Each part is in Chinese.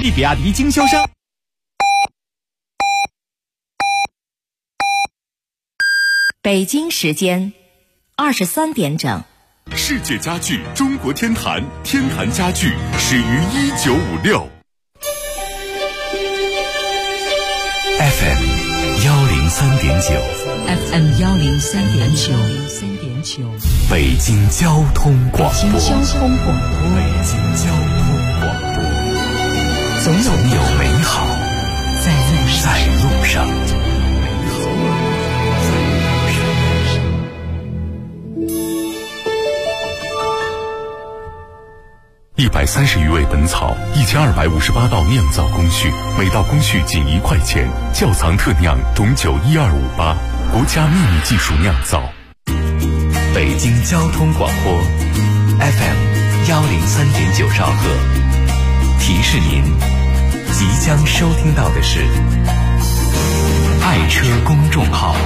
比亚迪经销商。 北京时间23点整。 世界家具中国天坛，天坛家具始于1956。FM 103.9 FM 103.9 北京交通广播。 北京交通广播。 总有美好在路上。130余味本草，1258道酿造工序，每道工序仅1块钱。窖藏特酿种酒12588，国家秘密技术酿造。北京交通广播 FM 103.9兆赫，提示您即将收听到的是爱车公众号。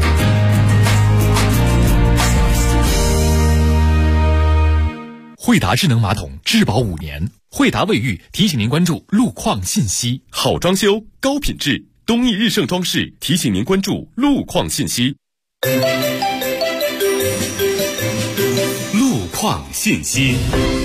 惠达智能马桶质保5年，惠达卫浴提醒您关注路况信息。 好装修高品质，东义日盛装饰提醒您关注路况信息。路况信息。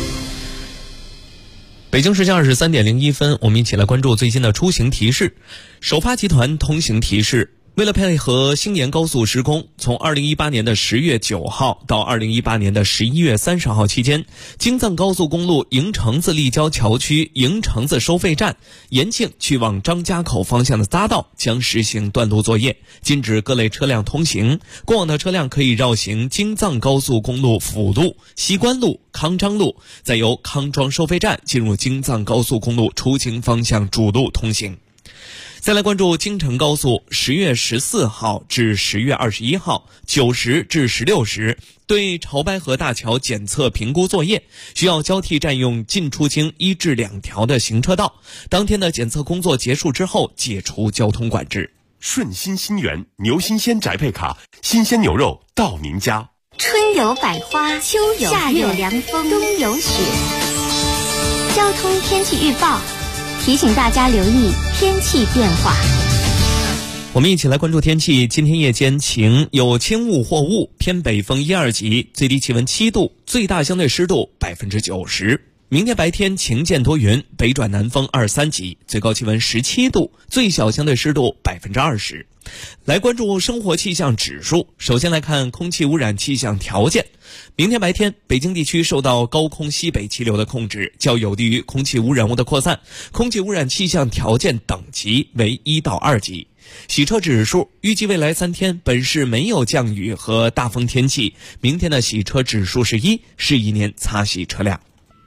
北京时间23点01分，我们一起来关注最新的出行提示。首发集团通行提示，为了配合星沿高速施工，从2018年的10月9号到2018年的11月30号期间，京藏高速公路营城子立交桥区营城子收费站延庆去往张家口方向的匝道将实行断路作业，禁止各类车辆通行。过往的车辆可以绕行京藏高速公路辅路、西关路、康庄路，再由康庄收费站进入京藏高速公路出京方向主路通行。再来关注京承高速10月14号至10月21号9时至16时对潮白河大桥检测评估作业，需要交替占用进出京1至2条的行车道。当天的检测工作结束之后解除交通管制。 顺心新源牛新鲜宅配卡，新鲜牛肉到您家。 春有百花，秋有夏有凉风，冬有雪。交通天气预报提醒大家留意天气变化。 我们一起来关注天气。今天夜间晴，有轻雾或雾，偏北风1、2级，最低气温7度，最大相对湿度90%。明天白天晴间多云，北转南风2、3级，最高气温17度，最小相对湿度20%。来关注生活气象指数。首先来看空气污染气象条件。明天白天，北京地区受到高空西北气流的控制，较有利于空气污染物的扩散，空气污染气象条件等级为1到2级。洗车指数，预计未来3天本市没有降雨和大风天气，明天的洗车指数是1，适宜您擦洗车辆。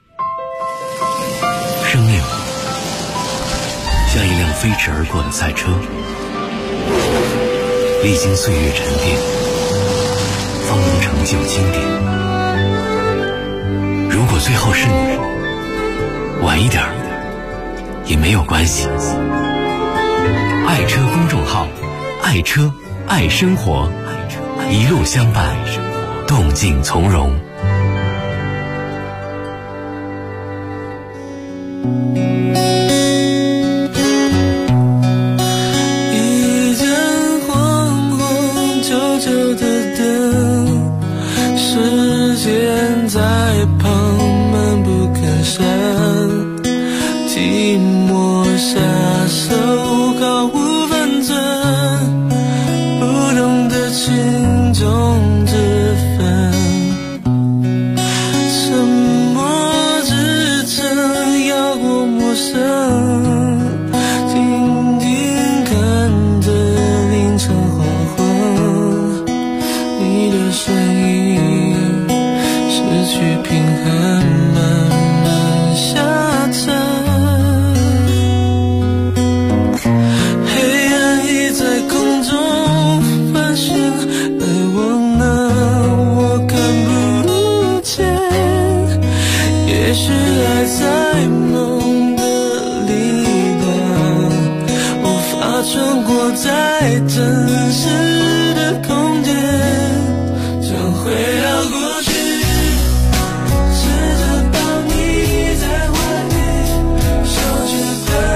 生命像一辆飞驰而过的赛车，历经岁月沉淀，方能成就经典。如果最后是你，晚一点也没有关系。爱车公众号，爱车爱生活，一路相伴，动静从容。 一盏黄黄旧旧的灯，时间在旁闷不吭声，寂寞下手毫无分寸，不懂得轻重之分，沉默支撑要过陌生，静静看着凌晨黄昏，你的身影失去平衡，慢慢下沉。在梦的力量无法穿过再真实的空间，想回到过去，试着抱你在怀里，手却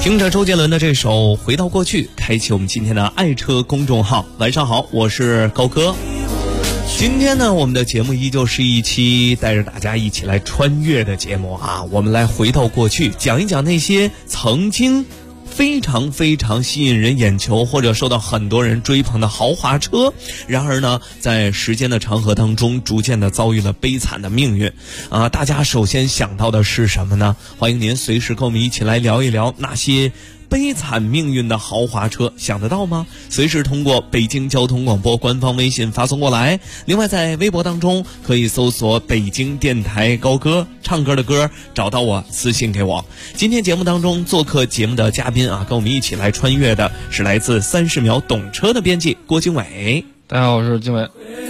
听着周杰伦的这首《回到过去》，开启我们今天的爱车公众号。晚上好，我是高哥。今天呢，我们的节目依旧是一期带着大家一起来穿越的节目啊。我们来回到过去，讲一讲那些曾经非常非常吸引人眼球或者受到很多人追捧的豪华车，然而呢，在时间的长河当中逐渐的遭遇了悲惨的命运啊。大家首先想到的是什么呢？欢迎您随时跟我们一起来聊一聊那些悲惨命运的豪华车，想得到吗？随时通过北京交通广播官方微信发送过来。另外在微博当中可以搜索北京电台高歌，唱歌的歌，找到我私信给我。今天节目当中做客节目的嘉宾啊，跟我们一起来穿越的是来自30秒懂车的编辑郭经纬。 大家好，我是经纬。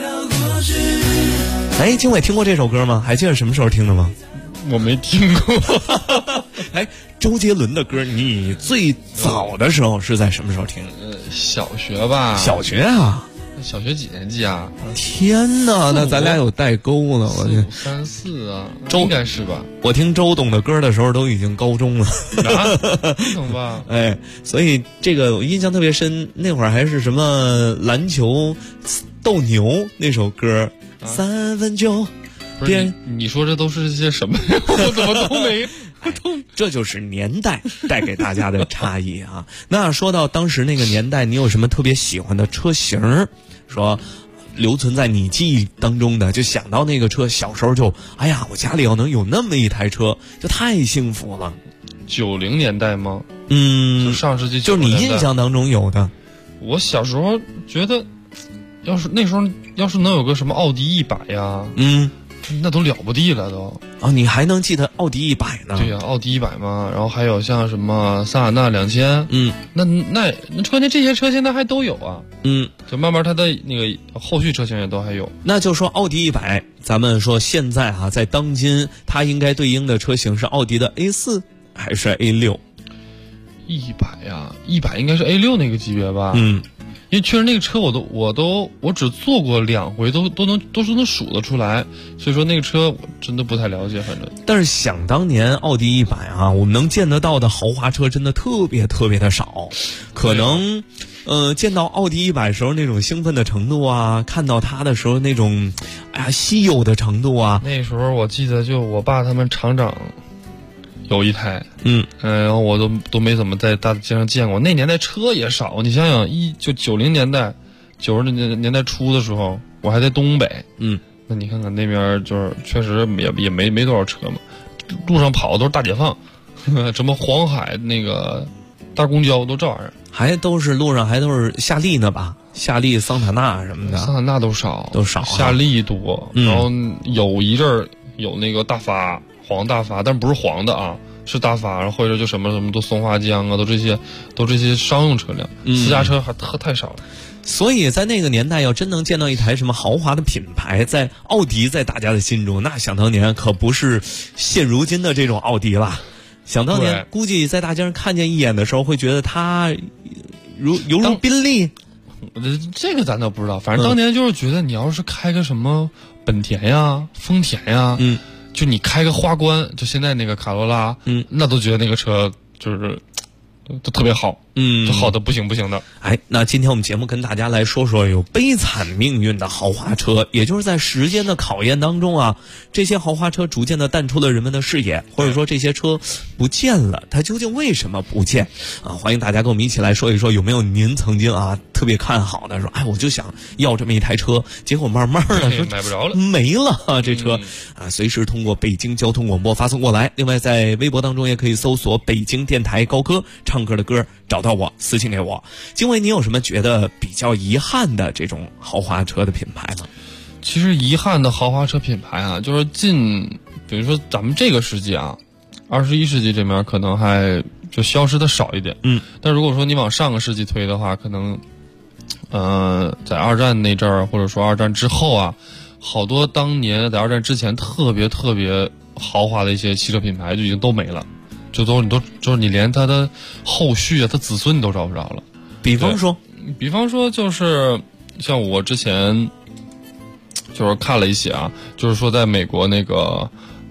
哎，经纬听过这首歌吗？还记得什么时候听的吗？ 我没听过。 哎，周杰伦的歌你最早的时候是在什么时候听？ 小学吧。 小学啊？ 小学几年级啊？ 天哪，那咱俩有代沟了。我 4、5、3、4啊，应该是吧？ 我听周董的歌的时候都已经高中了。 懂吧？ 哎，所以这个我印象特别深，那会儿还是什么篮球斗牛那首歌，3分9。 不是你说这都是些什么呀？我怎么都没这就是年代带给大家的差异啊。那说到当时那个年代，你有什么特别喜欢的车型？说留存在你记忆当中的，就想到那个车，小时候就哎呀，我家里要能有那么一台车，就太幸福了。 90年代吗？ 就上世纪90年代， 就是你印象当中有的。 我小时候觉得，要是那时候要是能有个什么奥迪100呀，那都了不地了都。 哦，你还能记得奥迪100呢？ 对呀，奥迪100嘛，然后还有像什么桑塔纳2000，那关键这些车现在还都有啊，就慢慢它的那个后续车型也都还有。 那就说奥迪100，咱们说现在啊，在当今它应该对应的车型是奥迪的 A4还是 A6？100 呀，100应该是 A6那个级别吧？因为确实那个车我只坐过2回，都是能数得出来，所以说那个车我真的不太了解，反正。 但是想当年奥迪100啊，我们能见得到的豪华车真的特别特别的少，可能见到奥迪100时候那种兴奋的程度啊，看到它的时候那种稀有的程度啊。 那时候我记得就我爸他们厂长有一台，然后我都没怎么在大街上见过。那年代车也少，你想想90年代，90年代初的时候，我还在东北，那你看看那边就是确实也没多少车嘛，路上跑的都是大解放，什么黄海那个大公交都这玩意儿， 还都是路上还都是夏利呢吧？夏利、桑塔纳什么的， 桑塔纳都少，夏利多，然后有一阵儿有那个大发。黄大发，但不是黄的啊，是大发，然后或者就什么都松花江啊，都这些商用车辆，私家车还太少了。 所以在那个年代，要真能见到一台什么豪华的品牌，在奥迪在大家的心中，那想当年可不是现如今的这种奥迪了。想当年，估计在大街上看见一眼的时候，会觉得它犹如宾利。 这个咱倒不知道，反正当年就是觉得你要是开个什么本田呀、丰田呀，就你开个花冠，就现在那个卡罗拉，那都觉得那个车就是都特别好，就好的不行的。 哎，那今天我们节目跟大家来说说有悲惨命运的豪华车，也就是在时间的考验当中啊，这些豪华车逐渐的淡出了人们的视野，或者说这些车不见了，它究竟为什么不见啊？欢迎大家跟我们一起来说一说，有没有您曾经啊特别看好的，说哎我就想要这么一台车，结果慢慢的说买不着了， 没了啊这车啊，随时通过北京交通广播发送过来。另外在微博当中也可以搜索北京电台高歌，唱歌的歌，找到我私信给我。经纬，你有什么觉得比较遗憾的这种豪华车的品牌吗？ 其实遗憾的豪华车品牌啊，就是比如说咱们这个世纪啊，21世纪这边可能还就消失的少一点，但如果说你往上个世纪推的话，可能在二战那阵儿，或者说二战之后啊，好多当年在二战之前特别特别豪华的一些汽车品牌就已经都没了，就是你连它的后续啊，它子孙你都找不着了。比方说就是像我之前就是看了一些啊，就是说在美国那个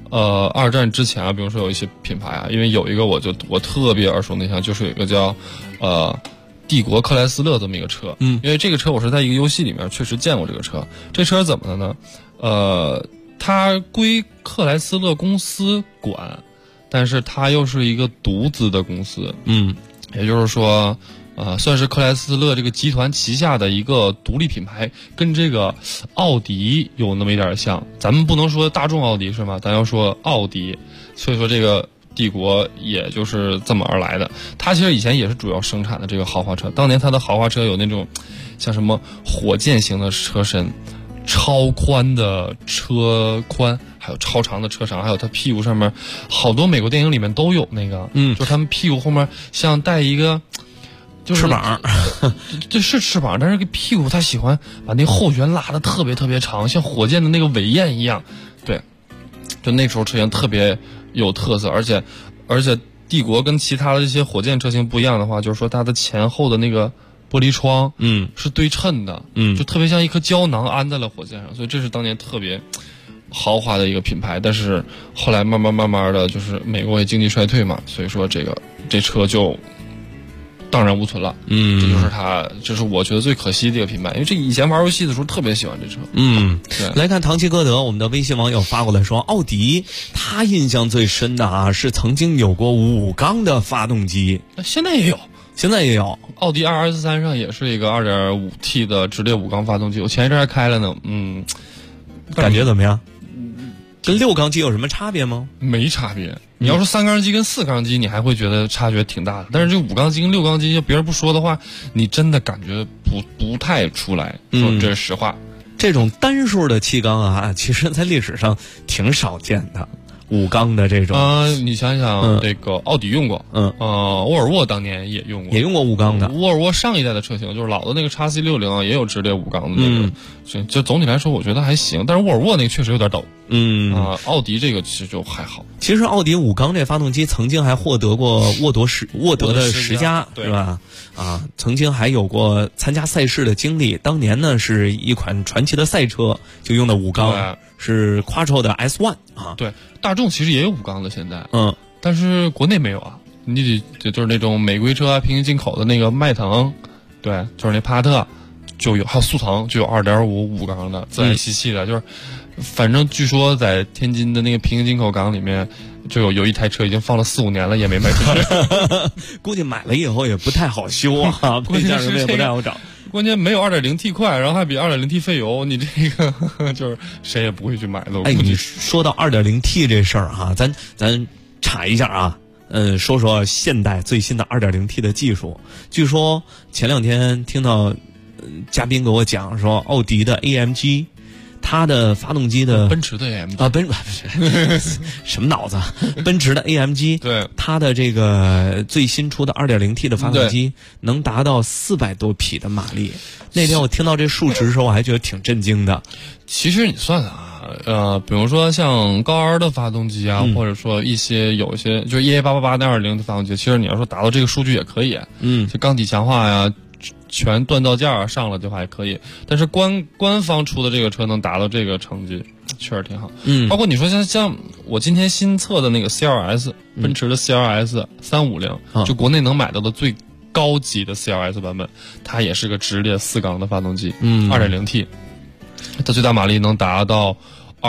二战之前啊，比如说有一些品牌啊，因为有一个我特别耳熟能详，就是有一个叫帝国克莱斯勒这么一个车，因为这个车我是在一个游戏里面确实见过这个车。这车怎么的呢？它归克莱斯勒公司管，但是它又是一个独资的公司，也就是说，算是克莱斯勒这个集团旗下的一个独立品牌，跟这个奥迪有那么一点像。咱们不能说大众奥迪是吗？咱要说奥迪，所以说这个帝国也就是这么而来的。它其实以前也是主要生产的这个豪华车，当年它的豪华车有那种像什么火箭型的车身，超宽的车宽，还有超长的车长，还有它屁股上面好多美国电影里面都有那个，就他们屁股后面像带一个就是翅膀， 这是翅膀，但是个屁股他喜欢把那后悬拉的特别特别长，像火箭的那个尾焰一样。对，就那时候车型特别有特色，而且帝国跟其他的这些火箭车型不一样的话，就是说它的前后的那个玻璃窗，是对称的，就特别像一颗胶囊安在了火箭上，所以这是当年特别豪华的一个品牌。但是后来慢慢的，就是美国也经济衰退嘛，所以说这车就荡然无存了。这是我觉得最可惜的一个品牌，因为这以前玩游戏的时候特别喜欢这车。 对。来看唐吉诃德，我们的微信网友发过来说，奥迪他印象最深的啊是曾经有过5缸的发动机， 现在也有，奥迪 RS3 上也是一个 2.5T 的直列5缸发动机，我前一阵还开了呢。 感觉怎么样？跟6缸机有什么差别吗？ 没差别。你要说3缸机跟4缸机，你还会觉得差距挺大的。但是这5缸机跟6缸机，要别人不说的话，你真的感觉不太出来。说这是实话。 这种单数的气缸啊，其实在历史上挺少见的。5缸的这种你想想，这个奥迪用过，沃尔沃当年也用过 5缸的。 沃尔沃上一代的车型，就是老的那个 XC60也有直列5缸的那个，就总体来说我觉得还行，但是沃尔沃那个确实有点抖。奥迪这个其实就还好。 其实奥迪5缸这发动机曾经还获得过沃德的10佳，是吧？曾经还有过参加赛事的经历。当年呢是一款传奇的赛车，就用的5缸，是 Quattro 的 S1 啊。 对，大众其实也有5缸的现在，但是国内没有啊。你就是那种美规车啊，平行进口的那个迈腾，对，就是那帕萨特就有，还有速腾就有2.5缸的自然吸气的，就是反正据说在天津的那个平行进口港里面，就有一台车已经放了4-5年了，也没卖出去。 估计买了以后也不太好修啊，配件什么也不太好找。 关键没有 2.0T 快，然后还比 2.0T 费油，你这个就是谁也不会去买的。 你说到 2.0T 这事儿哈，咱查一下啊，说说现代最新的 2.0T 的技术。据说前2天听到嘉宾给我讲说，奥迪的 AMG。它的发动机的奔驰的 AMG 什么脑子？奔驰的 AMG 对它的这个最新出的 2.0T 的发动机能达到400多匹的马力。那天我听到这数值的时候，我还觉得挺震惊的。 其实你算啊，比如说像高 R 的发动机啊，或者说有一些就是EA888的2.0的发动机，其实你要说达到这个数据也可以。就缸体强化呀。全锻造件上了就还可以，但是官方出的这个车能达到这个成绩，确实挺好。包括你说像我今天新测的那个 CLS，奔驰的 CLS 350，就国内能买到的最高级的 CLS 版本，它也是个直列4缸的发动机，2.0T，它最大马力能达到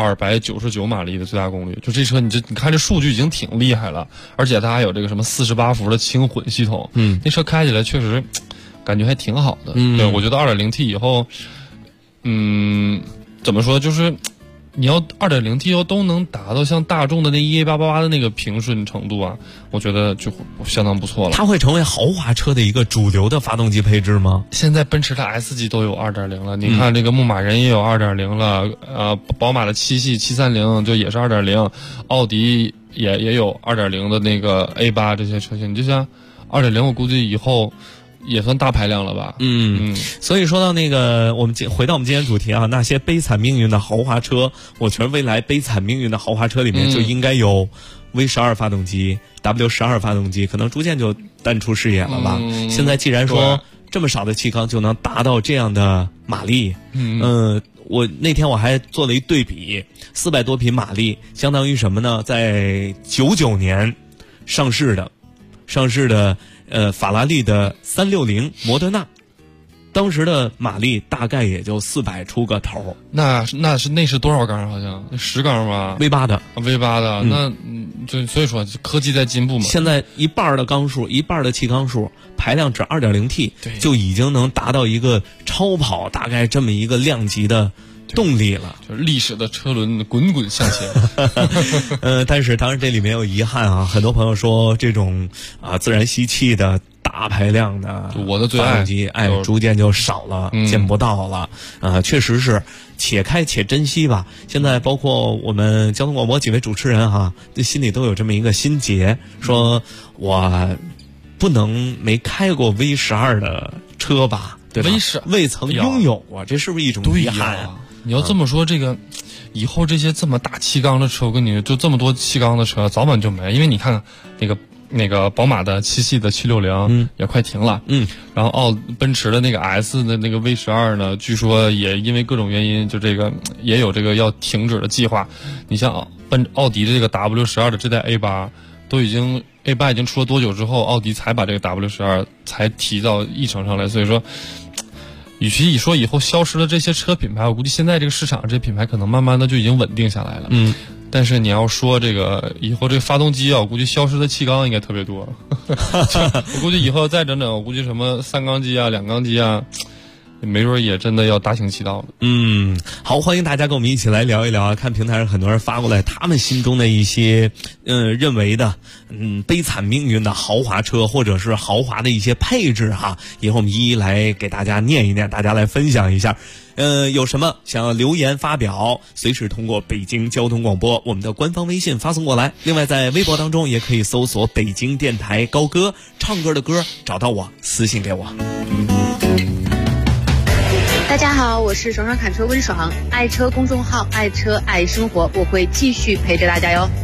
299马力的最大功率。就这车你看这数据已经挺厉害了，而且它还有这个什么48伏的轻混系统，那车开起来确实感觉还挺好的。对，我觉得 2.0T 以后怎么说，就是你要 2.0T 又都能达到像大众的那EA888的那个平顺程度啊，我觉得就相当不错了。 它会成为豪华车的一个主流的发动机配置吗？ 现在奔驰的 S 级都有 2.0 了，你看这个牧马人也有 2.0 了，宝马的7系730就也是 2.0， 奥迪也有 2.0 的那个 A8 这些车型。你就像 2.0 我估计以后也算大排量了吧。 所以说到那个，我们回到我们今天主题啊，那些悲惨命运的豪华车，我觉得未来悲惨命运的豪华车里面就应该有 V12 发动机、W12 发动机，可能逐渐就淡出视野了吧。现在既然说这么少的气缸就能达到这样的马力， 我那天我还做了一对比，400多匹马力，相当于什么呢？在99年上市的法拉利的360摩德纳。当时的马力大概也就400出个头， 那是多少缸？好像10缸吧 ？V8的 ，V8的，那就所以说科技在进步嘛。 现在一半的缸数，一半的气缸数，排量只 2.0T， 就已经能达到一个超跑大概这么一个量级的动力了， 就是历史的车轮滚滚向前。 但是当然这里面有遗憾啊，很多朋友说这种自然吸气的大排量的我的最爱机，逐渐就少了，见不到了。确实是且开且珍惜吧。现在包括我们交通广播几位主持人哈，心里都有这么一个心结，说我不能没开过 V12的车吧，对吧？未曾拥有过，这是不是一种遗憾啊？ 你要这么说，这个以后这些这么大气缸的车，我跟你说，就这么多气缸的车，早晚就没。因为你看那个宝马的7系的760，也快停了，然后奔驰的那个 S 的那个 V12呢，据说也因为各种原因，就这个也有这个要停止的计划。你像奥迪的这个 W12的这代 A8， 都已经 A8 已经出了多久之后，奥迪才把这个 W12才提到议程上来，所以说。与其说以后消失了这些车品牌，我估计现在这个市场这些品牌可能慢慢的就已经稳定下来了。但是你要说这个以后这个发动机啊，我估计消失的气缸应该特别多。我估计以后再整整，我估计什么3缸机啊、2缸机啊，没准也真的要大行其道了。 好，欢迎大家跟我们一起来聊一聊啊！看平台上很多人发过来他们心中的一些认为的悲惨命运的豪华车，或者是豪华的一些配置哈，以后我们一一来给大家念一念，大家来分享一下。有什么想要留言发表，随时通过北京交通广播我们的官方微信发送过来。另外在微博当中也可以搜索北京电台高歌，唱歌的歌，找到我私信给我。 大家好，我是爽爽侃车温爽，爱车公众号爱车爱生活，我会继续陪着大家哟。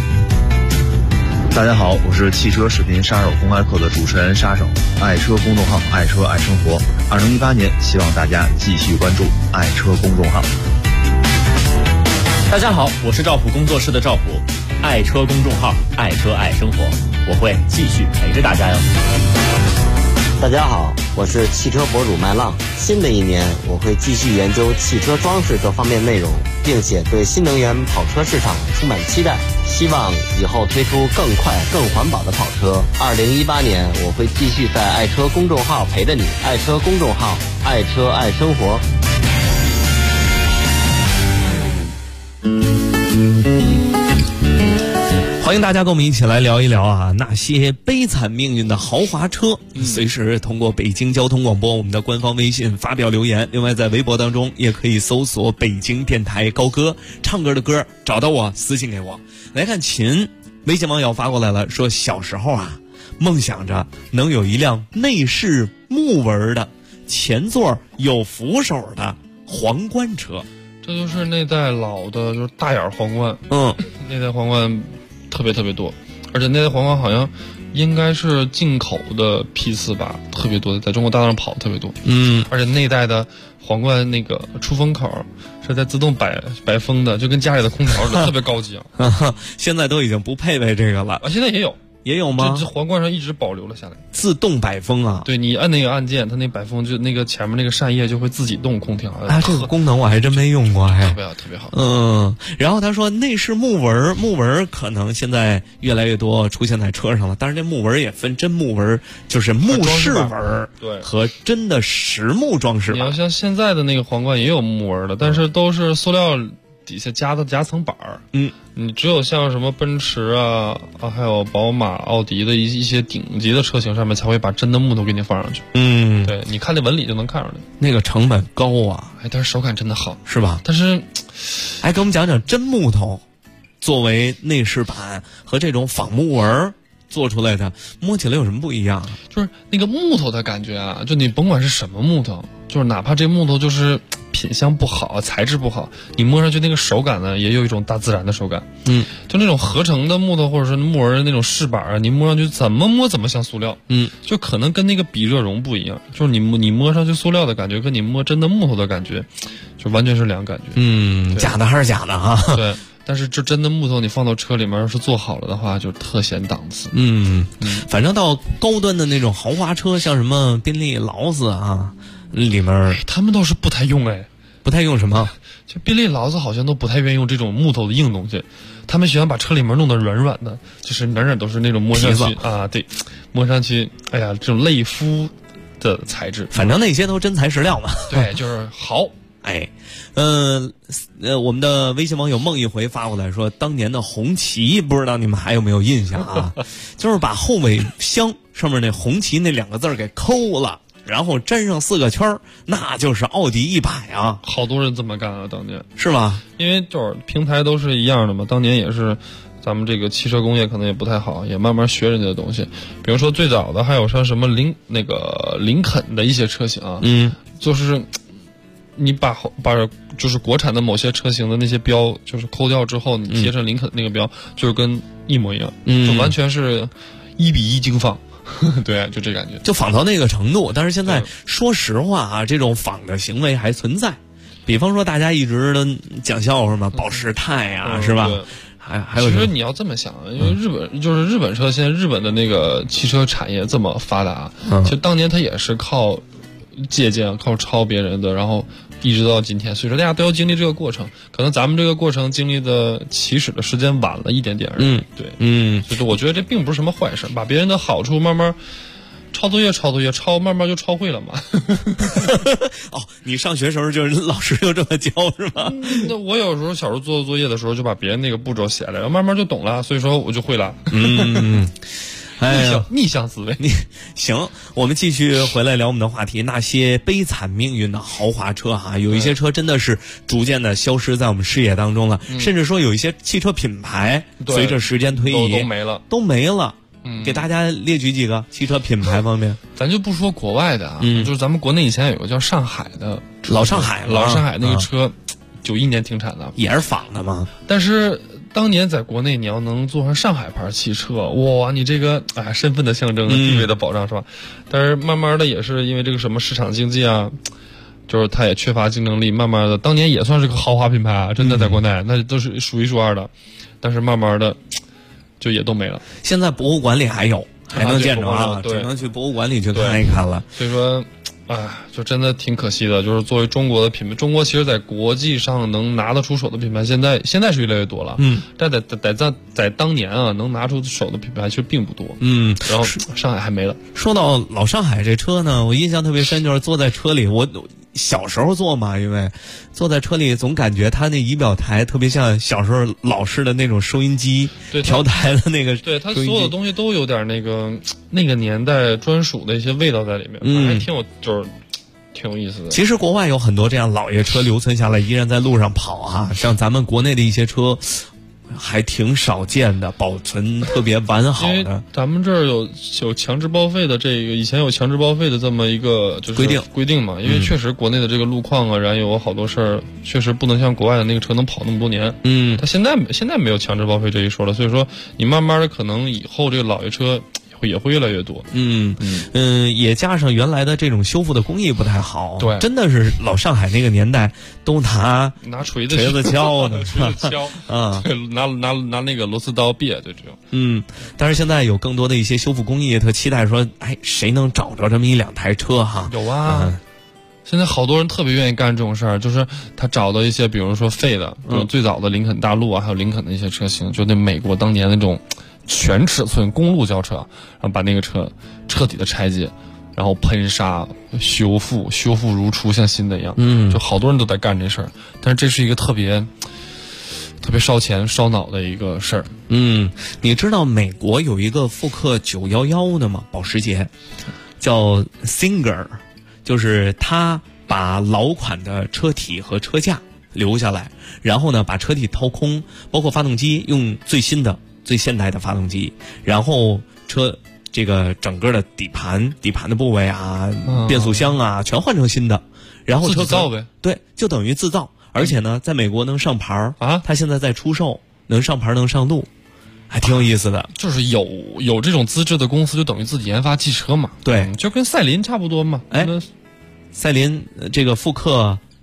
大家好，我是汽车视频杀手公开课的主持人杀手，爱车公众号爱车爱生活。2018年，希望大家继续关注爱车公众号。 大家好，我是赵普工作室的赵普，爱车公众号爱车爱生活，我会继续陪着大家哟。 大家好，我是汽车博主麦浪。新的一年，我会继续研究汽车装饰各方面内容，并且对新能源跑车市场充满期待，希望以后推出更快更环保的跑车。2018年，我会继续在爱车公众号陪着你，爱车公众号爱车爱生活。 欢迎大家跟我们一起来聊一聊啊，那些悲惨命运的豪华车。随时通过北京交通广播我们的官方微信发表留言，另外在微博当中也可以搜索北京电台高歌，唱歌的歌，找到我私信给我。来看秦微信网友发过来了，说小时候啊，梦想着能有一辆内饰木纹的前座有扶手的皇冠车。 这就是那代老的就是大眼皇冠，那代皇冠特别特别多，而且那代皇冠好像应该是进口的批次吧，特别多，在中国大道上跑特别多。而且那代的皇冠那个出风口是在自动摆风的，就跟家里的空调似的，特别高级啊。 现在都已经不配备这个了， 现在也有吗？这皇冠上一直保留了下来， 自动摆风啊！ 对，你按那个按键，它那摆风就那个前面那个扇叶就会自己动空调。 这个功能我还真没用过， 特别好。 然后他说内饰木纹可能现在越来越多出现在车上了，但是这木纹也分真木纹，就是木饰纹， 对， 和真的实木装饰。 你要像现在的那个皇冠也有木纹的，但是都是塑料底下加的夹层板儿。你只有像什么奔驰啊还有宝马、奥迪的一些顶级的车型上面才会把真的木头给你放上去。对，你看那纹理就能看出来。 那个成本高啊， 但是手感真的好， 是吧？ 但是， 给我们讲讲真木头作为内饰板和这种仿木纹做出来的，摸起来有什么不一样？ 就是那个木头的感觉啊，就你甭管是什么木头，就是哪怕这木头就是品相不好、材质不好，你摸上去那个手感呢，也有一种大自然的手感。就那种合成的木头或者是木纹的那种饰板啊，你摸上去怎么摸怎么像塑料。就可能跟那个比热绒不一样，就是你摸上去塑料的感觉，跟你摸真的木头的感觉， 就完全是两个感觉。 假的还是假的啊？ 对。但是这真的木头你放到车里面要是做好了的话，就特显档次。 反正到高端的那种豪华车，像什么宾利、劳斯啊，里面他们倒是不太用不太用什么？ 就宾利、劳斯好像都不太愿意用这种木头的硬东西，他们喜欢把车里面弄得软软的，就是哪哪都是那种摸上去啊，对，摸上去，哎呀，这种类肤的材质。 反正那些都真材实料嘛。 对，就是好。 我们的微信网友梦一回发过来说，当年的红旗不知道你们还有没有印象啊？就是把后尾箱上面那红旗那2个字给抠了，然后粘上4个圈，那就是奥迪100啊！ 好多人这么干啊，当年是吧？ 因为就是平台都是一样的嘛，当年也是。咱们这个汽车工业可能也不太好，也慢慢学人家的东西。比如说最早的还有像什么林肯的一些车型啊，就是你把就是国产的某些车型的那些标就是抠掉之后，你贴上林肯那个标，就是跟一模一样，就完全是1比1精仿。对，就这感觉， 就仿到那个程度。但是现在说实话啊，这种仿的行为还存在。比方说大家一直都讲笑话嘛，保时泰啊，是吧？还有， 其实你要这么想，因为日本车，现在日本的那个汽车产业这么发达，其实当年它也是靠借鉴、靠抄别人的，然后一直到今天，所以说大家都要经历这个过程。可能咱们这个过程经历的起始的时间晚了一点点而已。对，所以我觉得这并不是什么坏事，把别人的好处慢慢。抄作业，慢慢就抄会了嘛。 你上学时候就是老师就这么教是吗？ 那我有时候小时候做作业的时候就把别人那个步骤写了，然后慢慢就懂了，所以说我就会了。逆向思维。 行，我们继续回来聊我们的话题，那些悲惨命运的豪华车哈，有一些车真的是逐渐的消失在我们视野当中了，甚至说有一些汽车品牌随着时间推移都没了。给大家列举几个汽车品牌方面， 咱就不说国外的啊，就是咱们国内以前有个叫上海的老上海那个车，91年停产的， 也是仿的嘛。 但是当年在国内你要能坐上上海牌汽车，哇，你这个身份的象征、地位的保障是吧？但是慢慢的也是因为这个什么市场经济啊，就是它也缺乏竞争力，慢慢的当年也算是个豪华品牌啊，真的在国内那都是数一数二的，但是慢慢的。就也都没了。 现在博物馆里还能见着啊，只能去博物馆里去看一看了。 所以说，就真的挺可惜的。就是作为中国的品牌，中国其实在国际上能拿得出手的品牌，现在是越来越多了。但在当年啊，能拿出手的品牌其实并不多。然后上海还没了。 说到老上海这车呢，我印象特别深，就是坐在车里，我小时候坐嘛，因为坐在车里总感觉它那仪表台特别像小时候老式的那种收音机调台的那个。 对，它所有的东西都有点那个年代专属的一些味道在里面，还挺有意思的。 其实国外有很多这样老爷车留存下来，依然在路上跑啊，像咱们国内的一些车。还挺少见的，保存特别完好的。 咱们这儿有强制报废的这个，以前有强制报废的这么一个就是规定嘛，因为确实国内的这个路况啊、燃油好多事儿，确实不能像国外的那个车能跑那么多年。它现在没有强制报废这一说了，所以说你慢慢的可能以后这个老爷车。也会越来越多， 也加上原来的这种修复的工艺不太好， 对， 真的是老上海那个年代都拿锤子敲的， 敲啊，拿那个螺丝刀别对这种，但是现在有更多的一些修复工艺，特期待说，谁能找着这么1-2台车哈？ 有啊。现在好多人特别愿意干这种事儿，就是他找到一些，比如说废的，最早的林肯大陆啊，还有林肯的一些车型，就那美国当年那种。全尺寸公路轿车，然后把那个车彻底的拆解，然后喷砂、修复如初，像新的一样。就好多人都在干这事儿，但是这是一个特别烧钱烧脑的一个事儿。 你知道美国有一个复刻911的吗？保时捷叫 Singer， 就是他把老款的车体和车架留下来，然后呢把车体掏空，包括发动机用最新的。最现代的发动机，然后车这个整个的底盘的部位啊，变速箱啊，全换成新的，然后车自造呗， 对，就等于自造，而且呢，在美国能上牌啊，它现在在出售，能上牌能上路，还挺有意思的。 就是有这种资质的公司，就等于自己研发汽车嘛， 对， 就跟赛麟差不多嘛。 赛麟这个复刻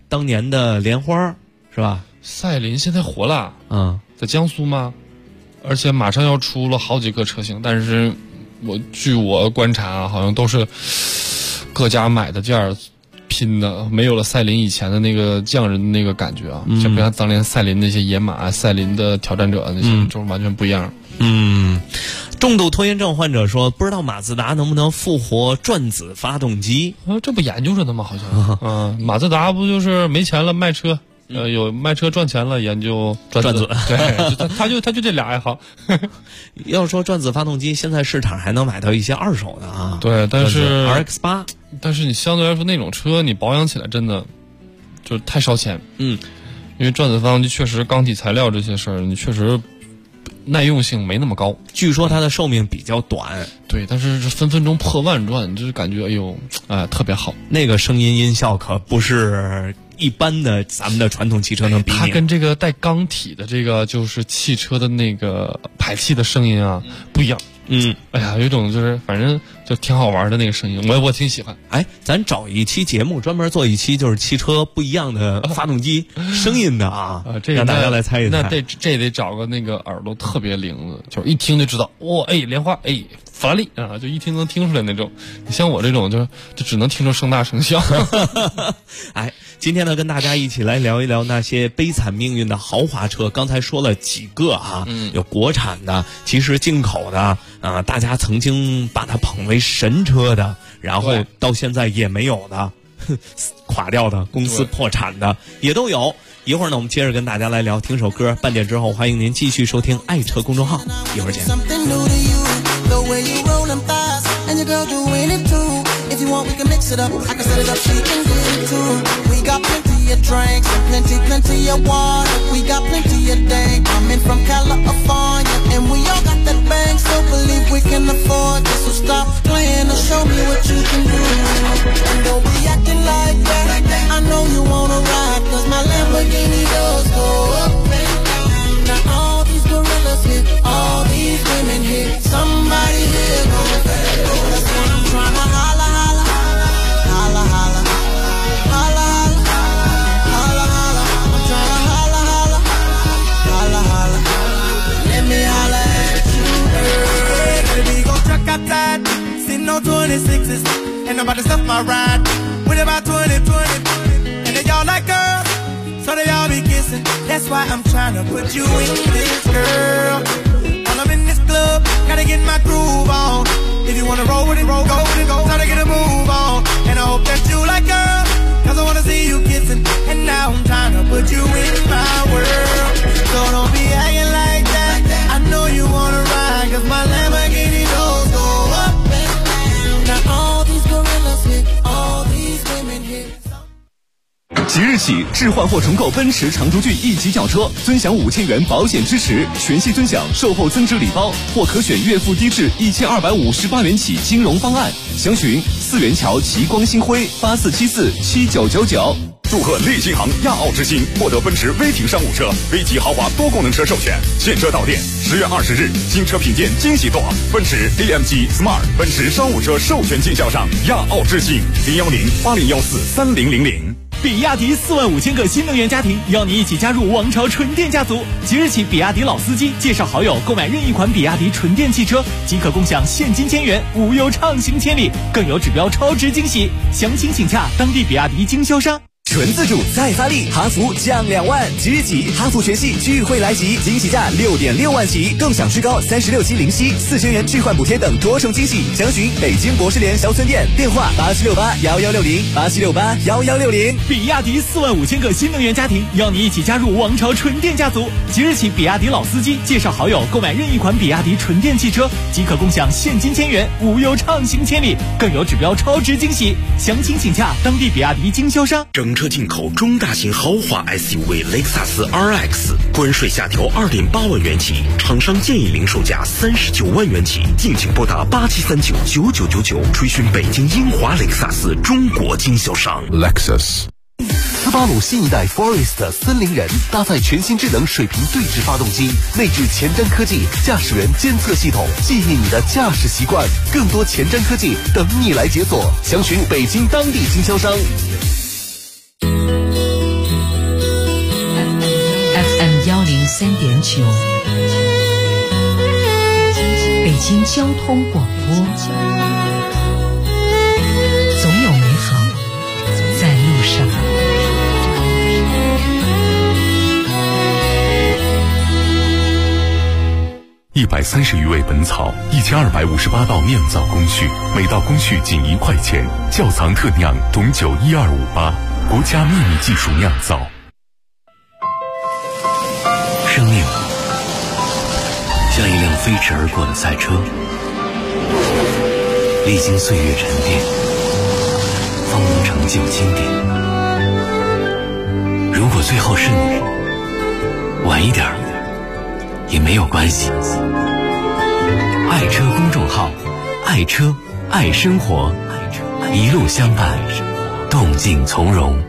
当年的莲花是吧？ 赛麟现在火了， 在江苏吗？而且马上要出了好几个车型，但是据我观察啊，好像都是各家买的价拼的，没有了赛麟以前的那个匠人的那个感觉啊，像不像当年赛麟那些野马、赛麟的挑战者那些，就是完全不一样。 重度拖延症患者说，不知道马自达能不能复活转子发动机？ 这不研究着呢吗？好像马自达不就是没钱了卖车？有卖车赚钱了，研究转子，对，他就这俩爱好。 要说转子发动机，现在市场还能买到一些二手的啊。 对，但是 RX8， 但是你相对来说那种车，你保养起来真的就太烧钱。因为转子发动机确实钢体材料这些事儿，你确实耐用性没那么高。 据说它的寿命比较短。 对，但是分分钟破万转，就是感觉特别好。 那个声音音效可不是一般的咱们的传统汽车能比拟。 它跟这个带钢体的这个就是汽车的那个排气的声音啊不一样。有一种就是反正就挺好玩的那个声音，我挺喜欢。 咱找一期节目专门做一期就是汽车不一样的发动机声音的让大家来猜一猜。 那这得找个那个耳朵特别灵的，就是一听就知道莲花法拉利啊，就一听能听出来那种。你像我这种就只能听出声大声小。 今天呢，跟大家一起来聊一聊那些悲惨命运的豪华车。刚才说了几个有国产的，其实进口的大家曾经把它捧为神车的，然后到现在也没有的，垮掉的，公司破产的也都有。一会儿呢，我们接着跟大家来聊，听首歌，半点之后欢迎您继续收听爱车公众号，一会儿见。 The way you rollin' fast, and your girl doing it too. If you want, we can mix it up. I can set it up, she can get it too. We got plenty of drinks and plenty of water. We got plenty of dank. I'm in from California, and we all got that bang. So believe we can afford this. So stop playing and show me what you can do. And don't be acting like that. I know you wanna ride, 'cause my Lamborghini does go up and down. Now all these gorillas hit, all these women hit. Somebody here go back. That's what I'm trying to holla, holla, holla, holla, holla, holla, holla. I'm trying to holla, holla, holla, holla. Let me holla at you, girl. Baby, go truck outside, sitting on 26s, and nobody stuff my ride. With about 20, and they y'all like girls, so they all be kissing. That's why I'm trying to put you in this, girl. I'm in this club, gotta get my groove on. If you wanna roll with it, go with it, go. Time to get a move on. And I hope that you like girl, 'cause I wanna see you kissing. And now I'm trying to put you in my world. So don't be acting like that. I know you wanna ride, 'cause my Lamborghini doors go up and down. Now all these gorillas hit, all these women hit. 即日起，置换或重购奔驰长轴距1级轿车，尊享5000元保险支持，全系尊享售后增值礼包，或可选月付低至1258元起金融方案。详询4元桥奇光星辉84747999。 祝贺利新行亚奥之星获得奔驰威霆商务车、V 级豪华多功能车授权，现车到店。10月20日，新车品鉴惊喜多，奔驰 AMG Smart 奔驰商务车授权经销商亚奥之星，01080143000。 比亚迪45000个新能源家庭邀你一起加入王朝纯电家族。即日起，比亚迪老司机介绍好友购买任意款比亚迪纯电汽车，即可共享现金1000元，无忧畅行千里，更有指标超值惊喜。详情请洽当地比亚迪经销商。 纯自主再发力，哈弗降2万，即日起哈弗全系聚会来袭，惊喜价6.6万起，更享最高36期零息，4000元置换补贴等多重惊喜。详询北京博士联销村店，电话87681160，87681160。 比亚迪45000个新能源家庭邀你一起加入王朝纯电家族。即日起，比亚迪老司机介绍好友购买任意款比亚迪纯电汽车，即可共享现金1000元，无忧畅行千里，更有指标超值惊喜。详情请洽当地比亚迪经销商。 整车进口中大型豪华 SUV 雷克萨斯 RX， 关税下调2.8万元起，厂商建议零售价39万元起，敬请拨打87399999，垂询北京英华雷克萨斯中国经销商。 Lexus。 斯巴鲁新一代 Forest 森林人搭载全新智能水平对置发动机，内置前瞻科技驾驶员监测系统，记忆你的驾驶习惯，更多前瞻科技等你来解锁。详询北京当地经销商。 103.9，北京交通广播，总有美好在路上。 130余味本草，1258道酿造工序，每道工序仅1块钱。窖藏特酿懂酒12588，国家秘密技术酿造。 生命像一辆飞驰而过的赛车，历经岁月沉淀，方能成就经典。如果最后是你，晚一点也没有关系。爱车公众号，爱车爱生活，一路相伴，动静从容。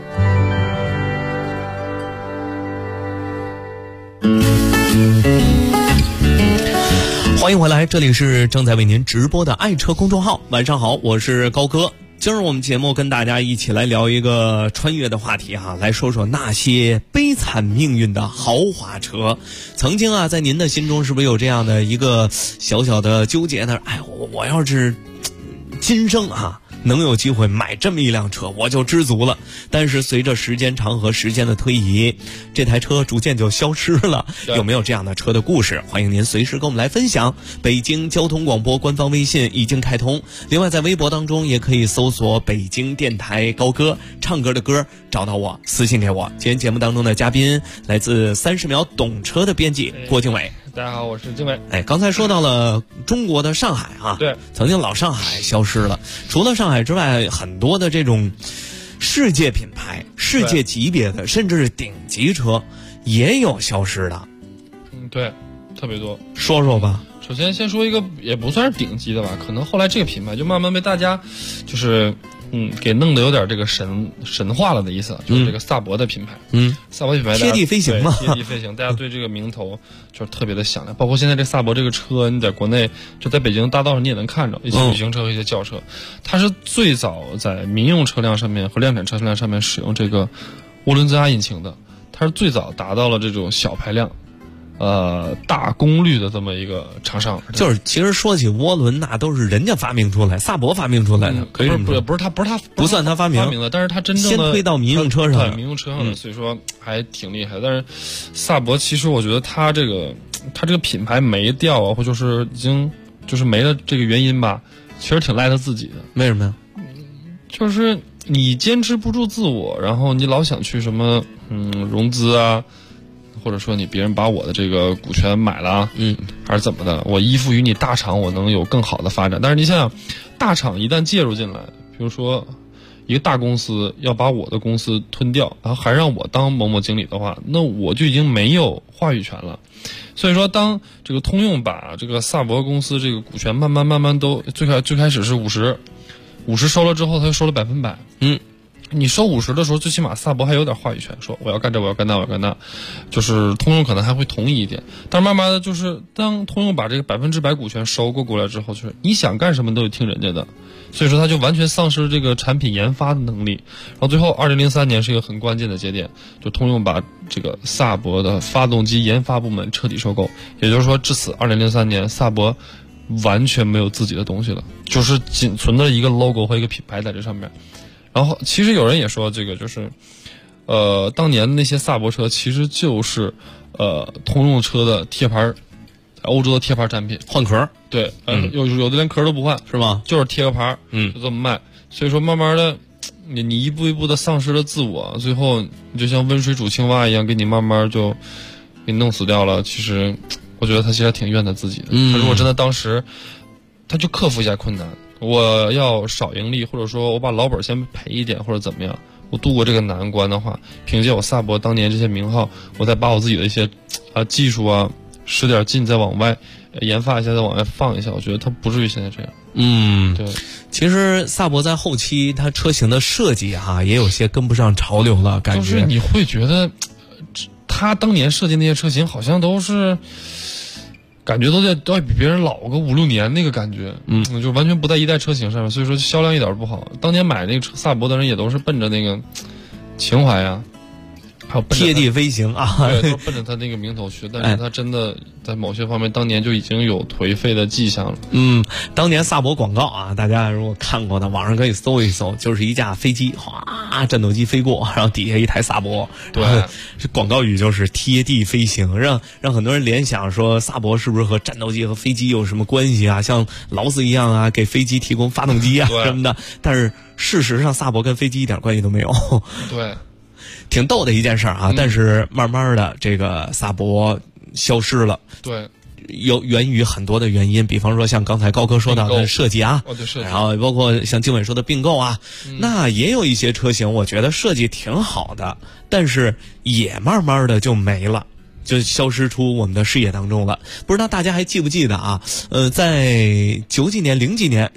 欢迎回来，这里是正在为您直播的爱车公众号。晚上好，我是高哥。今儿我们节目跟大家一起来聊一个穿越的话题哈，来说说那些悲惨命运的豪华车。曾经啊，在您的心中是不是有这样的一个小小的纠结呢？哎，我要是今生啊能有机会买这么一辆车，我就知足了。但是随着时间长和时间的推移，这台车逐渐就消失了。有没有这样的车的故事？欢迎您随时跟我们来分享。北京交通广播官方微信已经开通，另外在微博当中也可以搜索北京电台高歌，唱歌的歌，找到我私信给我。今天节目当中的嘉宾来自30秒懂车的编辑郭经纬。 大家好，我是经纬。 刚才说到了中国的上海啊， 对， 曾经老上海消失了。除了上海之外，很多的这种世界品牌、世界级别的，甚至是顶级车，也有消失的。 对，特别多。 说说吧。 首先先说一个也不算是顶级的吧，可能后来这个品牌就慢慢被大家就是给弄得有点这个神化了的意思，就是这个萨博的品牌。萨博品牌贴地飞行嘛， 贴地飞行，大家对这个名头就是特别的响亮。包括现在这萨博这个车，你在国内就在北京大道上你也能看着一些旅行车和一些轿车，它是最早在民用车辆上面和量产车辆上面使用这个涡轮增压引擎的，它是最早达到了这种小排量大功率的这么一个厂商。 就是其实说起涡轮，那都是人家发明出来，萨博发明出来的，可以不是他不算他发明的，但是他真正的先推到民用车上， 民用车上的，所以说还挺厉害的。但是萨博其实我觉得他这个品牌没掉啊，或就是已经就是没了这个原因吧，其实挺赖他自己的。 为什么呀？ 就是你坚持不住自我，然后你老想去什么融资啊，或者说别人把我的这个股权买了，还是怎么的？我依附于你大厂，我能有更好的发展。但是你想想，大厂一旦介入进来，比如说一个大公司要把我的公司吞掉，然后还让我当某某经理的话，那我就已经没有话语权了。所以说，当这个通用把这个萨博公司这个股权慢慢都最开始是50收了之后，他就收了100%。你收50的时候，最起码萨博还有点话语权，说我要干这，我要干那，我要干那，就是通用可能还会同意一点。但是慢慢的就是当通用把这个100%股权收购过来之后，就是你想干什么都得听人家的，所以说他就完全丧失这个产品研发的能力。然后最后2003年是一个很关键的节点，就通用把这个萨博的发动机研发部门彻底收购，也就是说至此2003年萨博完全没有自己的东西了，就是仅存的一个 logo 和一个品牌在这上面。然后其实有人也说这个就是当年那些萨博车其实就是通用车的贴牌，欧洲的贴牌产品， 换壳。 对，有的连壳都不换， 是吗？ 就是贴个牌，就这么卖。所以说慢慢的你一步一步的丧失了自我，最后你就像温水煮青蛙一样，给你慢慢就给你弄死掉了。其实我觉得他其实挺怨他自己的。他如果真的当时他就克服一下困难，我要少盈利，或者说我把老本先赔一点，或者怎么样，我度过这个难关的话，凭借我萨博当年这些名号，我再把我自己的一些技术啊使点劲，再往外研发一下，再往外放一下，我觉得它不至于现在这样。对。 其实萨博在后期它车型的设计也有些跟不上潮流了，感觉就是你会觉得他当年设计那些车型好像都是感觉都要比别人老个5-6年那个感觉，就完全不在一代车型上面，所以说销量一点不好。当年买那个萨博的人也都是奔着那个情怀呀， 还有贴地飞行啊， 对，都奔着它那个名头去，但是它真的在某些方面当年就已经有颓废的迹象了。 当年萨博广告啊，大家如果看过的，网上可以搜一搜，就是一架飞机，哗，战斗机飞过，然后底下一台萨博， 对， 这广告语就是贴地飞行，让很多人联想说萨博是不是和战斗机和飞机有什么关系啊？像劳斯一样啊，给飞机提供发动机啊什么的。但是事实上，萨博跟飞机一点关系都没有。 对。 挺逗的一件事啊，但是慢慢的这个萨博消失了。 对， 源于很多的原因，比方说像刚才高哥说到的设计啊，然后包括像经纬说的并购啊，那也有一些车型我觉得设计挺好的，但是也慢慢的就没了。就消失出我们的视野当中了。不知道大家还记不记得啊？在90几年、00几年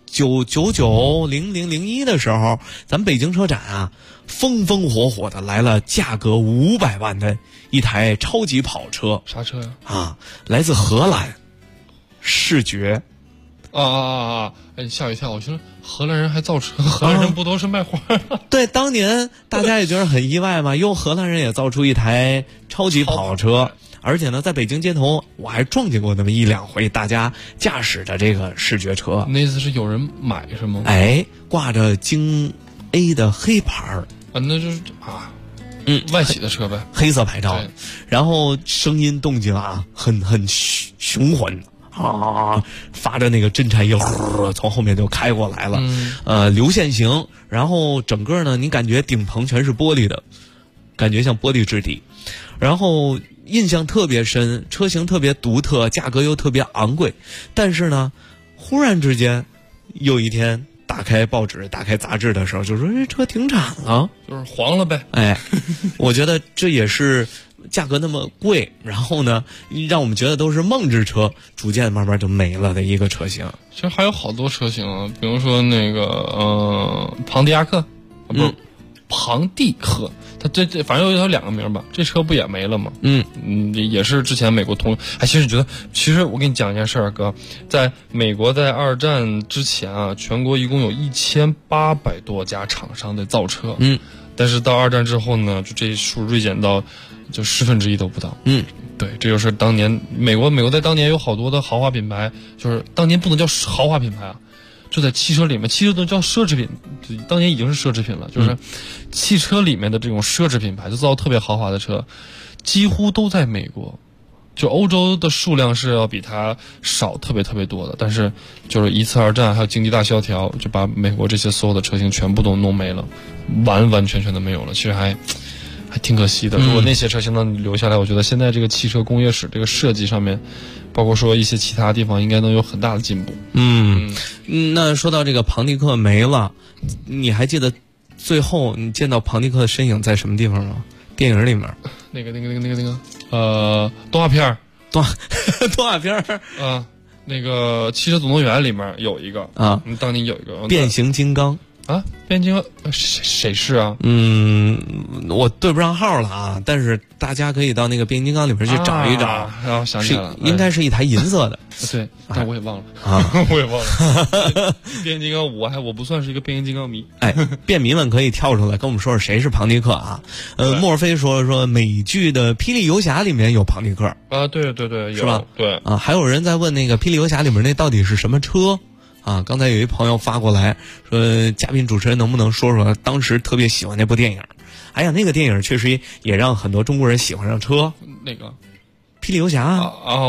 ，999、00、01的时候，咱们北京车展啊，风风火火的来了价格500万的一台超级跑车。 啥车呀？ 啊，来自荷兰，视觉。 哎，吓我一跳！我说荷兰人还造车，荷兰人不都是卖花？ 对，当年大家也觉得很意外嘛，荷兰人也造出一台超级跑车，而且呢，在北京街头我还撞见过那么1、2回，大家驾驶着这个视觉车。 那次是有人买是吗？ 哎，挂着京 A 的黑牌儿啊，那就是啊。外企的车呗， 黑色牌照，然后声音动静啊，很雄浑啊，发着那个真柴油从后面就开过来了，流线型，然后整个呢，你感觉顶棚全是玻璃的，感觉像玻璃质地，然后印象特别深，车型特别独特，价格又特别昂贵，但是呢，忽然之间有一天。打开报纸、打开杂志的时候，就说这车停产了， 就是黄了呗。 哎，我觉得这也是价格那么贵，然后呢，让我们觉得都是梦之车，逐渐慢慢就没了的一个车型。 其实还有好多车型啊，比如说那个庞迪亚克，不是庞蒂克，它这反正有它2个名吧。这车不也没了吗？也是之前美国通。哎，其实你觉得，其实我跟你讲一件事儿，哥，在美国在2战之前啊，全国一共有1800多家厂商在造车。但是到2战之后呢，就这数锐减到就1/10都不到。对，这就是当年美国在当年有好多的豪华品牌，就是当年不能叫豪华品牌啊。就在汽车里面，汽车都叫奢侈品，当年已经是奢侈品了。就是汽车里面的这种奢侈品牌，就造特别豪华的车，几乎都在美国。就欧洲的数量是要比它少特别多的，但是就是1次2战还有经济大萧条，就把美国这些所有的车型全部都弄没了，完完全的没有了。其实还挺可惜的。如果那些车型能留下来，我觉得现在这个汽车工业史这个设计上面，包括说一些其他地方，应该能有很大的进步。 那说到这个庞蒂克没了，你还记得最后你见到庞蒂克的身影在什么地方吗？电影里面那个动画片动画片那个汽车总动员里面有一个啊，当年有一个变形金刚啊，变形金刚谁是啊？ 我对不上号了啊，但是大家可以到那个变形金刚里面去找一找， 然后想起来了， 应该是一台银色的。 对，但我也忘了啊，我也忘了。变形金刚我不算是一个变形金刚迷。 哎，便迷们可以跳出来跟我们说说谁是庞蒂克啊？莫非说美剧的《霹雳游侠》里面有庞蒂克啊？对， 是吧？ 对啊，还有人在问那个《霹雳游侠》里面那到底是什么车？啊，刚才有一朋友发过来说，嘉宾主持人能不能说说当时特别喜欢那部电影？哎呀，那个电影确实也让很多中国人喜欢上车。 那个霹雳游侠啊，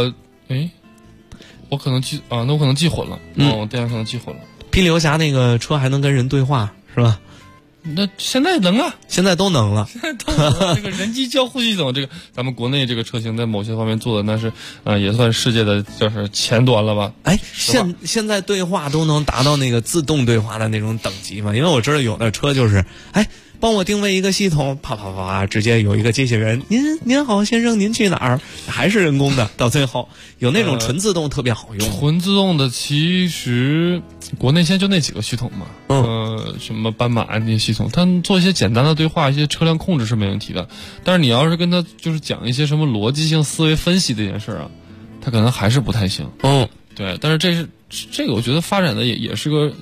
我可能记啊，那我可能记混了。我电影可能记混了。 霹雳游侠那个车还能跟人对话是吧？ 那现在能啊， 现在都能了。 这个人机交互系统，这个咱们国内这个车型在某些方面做的那是也算世界的就是前端了吧？ 哎，现在对话都能达到那个自动对话的那种等级吗？因为我知道有的车就是帮我定位一个系统，啪啪啪，直接有一个机器人，您好先生，您去哪儿？还是人工的，到最后有那种纯自动特别好用。 纯自动的其实国内现在就那几个系统嘛，什么斑马那些系统，它做一些简单的对话，一些车辆控制是没问题的。但是你要是跟它就是讲一些什么逻辑性思维分析这件事啊，它可能还是不太行。对，但是这个我觉得发展的也是个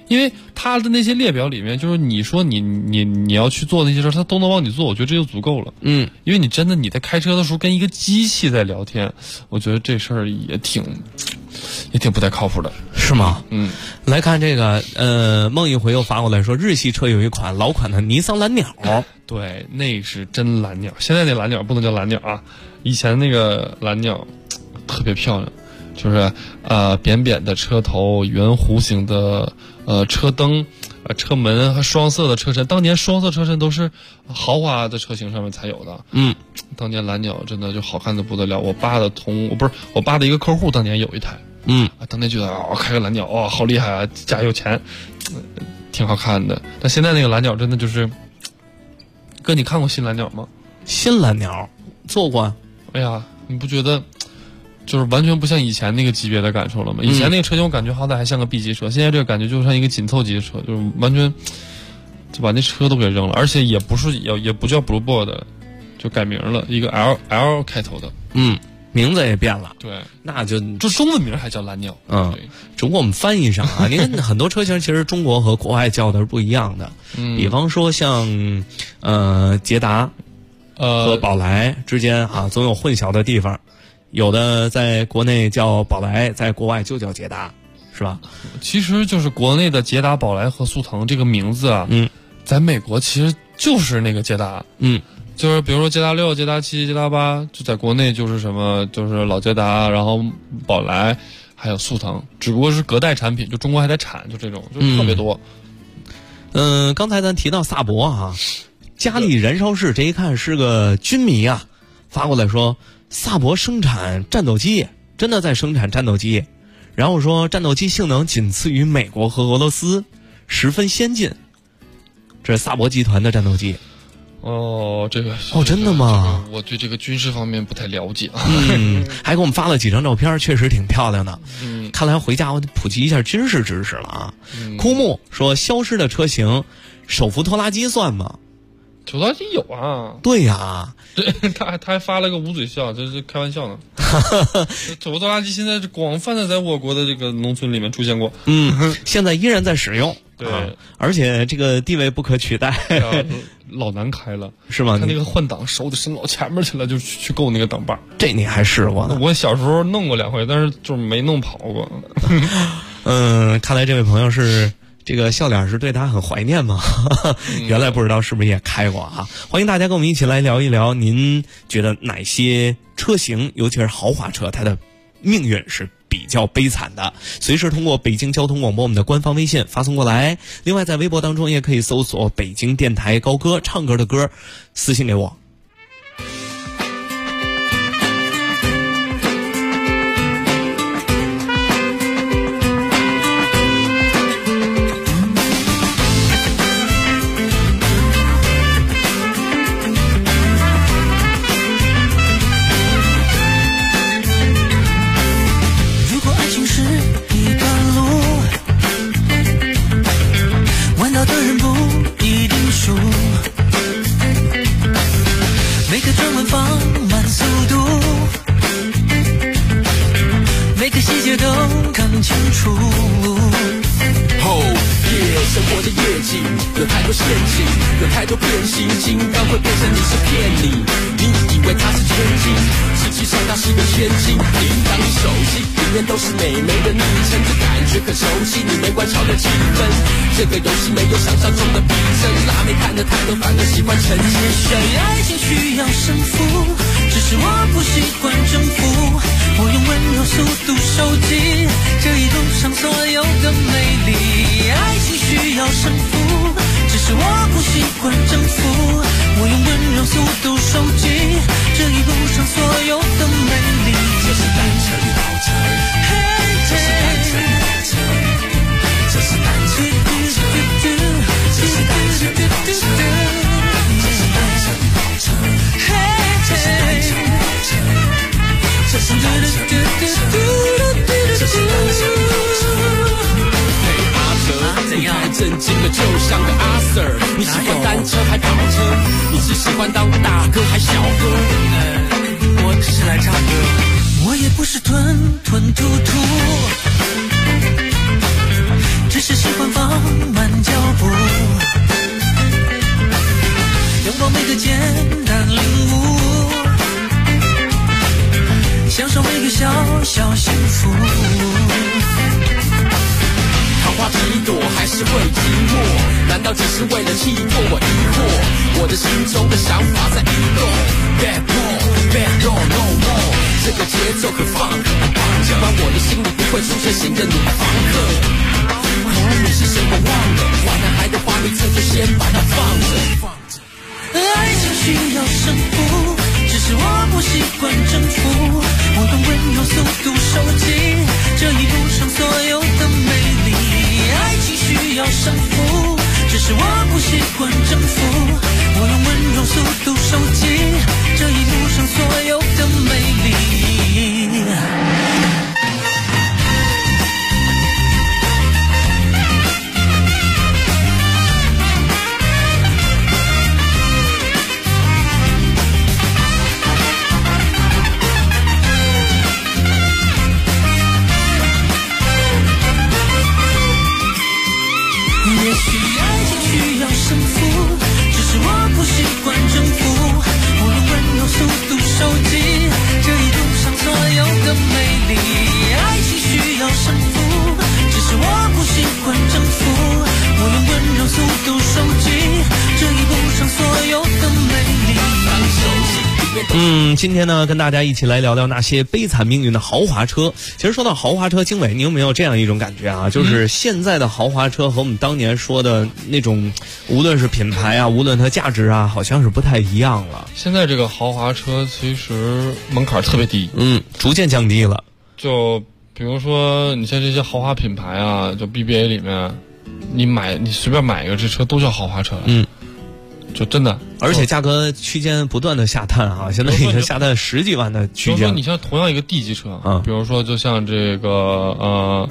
因为它的那些列表里面，就是你说你要去做那些事儿，它都能帮你做，我觉得这就足够了。 因为你真的你在开车的时候跟一个机器在聊天，我觉得这事儿也挺不太靠谱的， 是吗？来看这个，梦一回又发过来说，日系车有一款老款的尼桑蓝鸟， 对，那是真蓝鸟。现在那蓝鸟不能叫蓝鸟啊，以前那个蓝鸟特别漂亮，就是扁扁的车头，圆弧形的车灯，车门和双色的车身。当年双色车身都是豪华的车型上面才有的。当年蓝鸟真的就好看的不得了。我爸的一个客户当年有一台。当年觉得开个蓝鸟好厉害啊，家有钱，挺好看的。但现在那个蓝鸟真的就是，哥，你看过新蓝鸟吗？ 新蓝鸟坐过。 哎呀，你不觉得就是完全不像以前那个级别的感受了吗？以前那个车型我感觉好歹还像个 B 级车，现在这个感觉就像一个紧凑级的车，就是完全就把那车都给扔了，而且也不叫 Blue Board， 就改名了，一个 L 开头的。 名字也变了， 对， 那就中文名还叫蓝鸟。 只不过我们翻译上啊，您看很多车型其实中国和国外叫的是不一样的。比方说像捷达和宝来之间总有混淆的地方，有的在国内叫宝来，在国外就叫捷达，是吧？ 其实就是国内的捷达、宝来和速腾这个名字啊，在美国其实就是那个捷达。就是比如说捷达6、捷达7、捷达8，就在国内就是什么，就是老捷达，然后宝来，还有速腾，只不过是隔代产品，就中国还在产，就这种，就特别多。 刚才咱提到萨博嘉利燃烧室，这一看是个军迷啊，发过来说萨博生产战斗机，真的在生产战斗机，然后说战斗机性能仅次于美国和俄罗斯，十分先进。这是萨博集团的战斗机。 这个真的吗？ 我对这个军事方面不太了解。 还给我们发了几张照片，确实挺漂亮的。看来回家我得普及一下军事知识了啊。枯木说消失的车型，手扶拖拉机算吗？ 拖拉机有啊。 对呀， 他还发了个捂嘴笑，这是开玩笑呢。手扶拖拉机现在是广泛的在我国的这个农村里面出现过。 现在依然在使用。 对， 而且这个地位不可取代。 老难开了， 是吗？ 他那个换挡手得伸老前面去了，就去够那个挡把。 这你还试过呢？ 我小时候弄过2回，但是就是没弄跑过。 看来这位朋友是这个笑脸是对他很怀念吗？原来不知道是不是也开过啊？欢迎大家跟我们一起来聊一聊，您觉得哪些车型，尤其是豪华车，它的命运是比较悲惨的？随时通过北京交通广播我们的官方微信发送过来，另外在微博当中也可以搜索北京电台高歌，唱歌的歌，私信给我。 生活的夜景有太多陷阱，有太多变形金刚会变成你是骗你，你以为它是全景，实际上它是个陷阱。铃铛你手机里面都是美眉的昵称，这感觉可熟悉，你没关巧的气氛。这个游戏没有想象中的逼真，辣妹看得太多，反而喜欢陈奕迅。 爱情需要胜负，只是我不喜欢征服。我用温柔速度收集这一路上所有的美丽。爱情需要胜负，只是我不喜欢征服。我用温柔速度收集这一路上所有的美丽。 这是单车与跑车，这是单车与跑车，这是单车与跑车，这是单车与跑车，这是单车与跑车，这是单车与跑车，这是单车与跑车，这是单车与跑车。你太震惊了，就像个阿 Sir。你喜欢单车还跑车？你是喜欢当大哥还小哥？ 我只是来唱歌，我也不是吞吞吐吐，只是喜欢放是会寂寞？难道只是为了气魄？我疑惑，我的心中的想法在移动。Bad boy, bad girl, no more。这个节奏很放克，尽管我的心里不会出现新的女房客。可你是谁我忘了，坏男孩的花名册就先把它放着。 爱情需要胜负，只是我不习惯征服。我用温柔速度收集这一路上所有的美丽。爱情需要胜负，只是我不习惯征服。我用温柔速度收集这一路上所有的美丽。也许爱情需要胜负，只是我不习惯征服。我用温柔速度收集这一路上所有的美丽。爱情需要胜负，只是我不习惯征服。我用温柔速度收集这一路上所有的美丽。 今天呢，跟大家一起来聊聊那些悲惨命运的豪华车。其实说到豪华车，经纬，你有没有这样一种感觉啊？就是现在的豪华车和我们当年说的那种，无论是品牌啊，无论它价值啊，好像是不太一样了。 现在这个豪华车其实门槛特别低， 逐渐降低了。 就比如说，你像这些豪华品牌啊，就 BBA 里面，你随便买一个这车都叫豪华车了。就真的， 而且价格区间不断的下探啊，现在已经下探10几万的区间。 比如说，你像同样一个 D 级车，比如说就像这个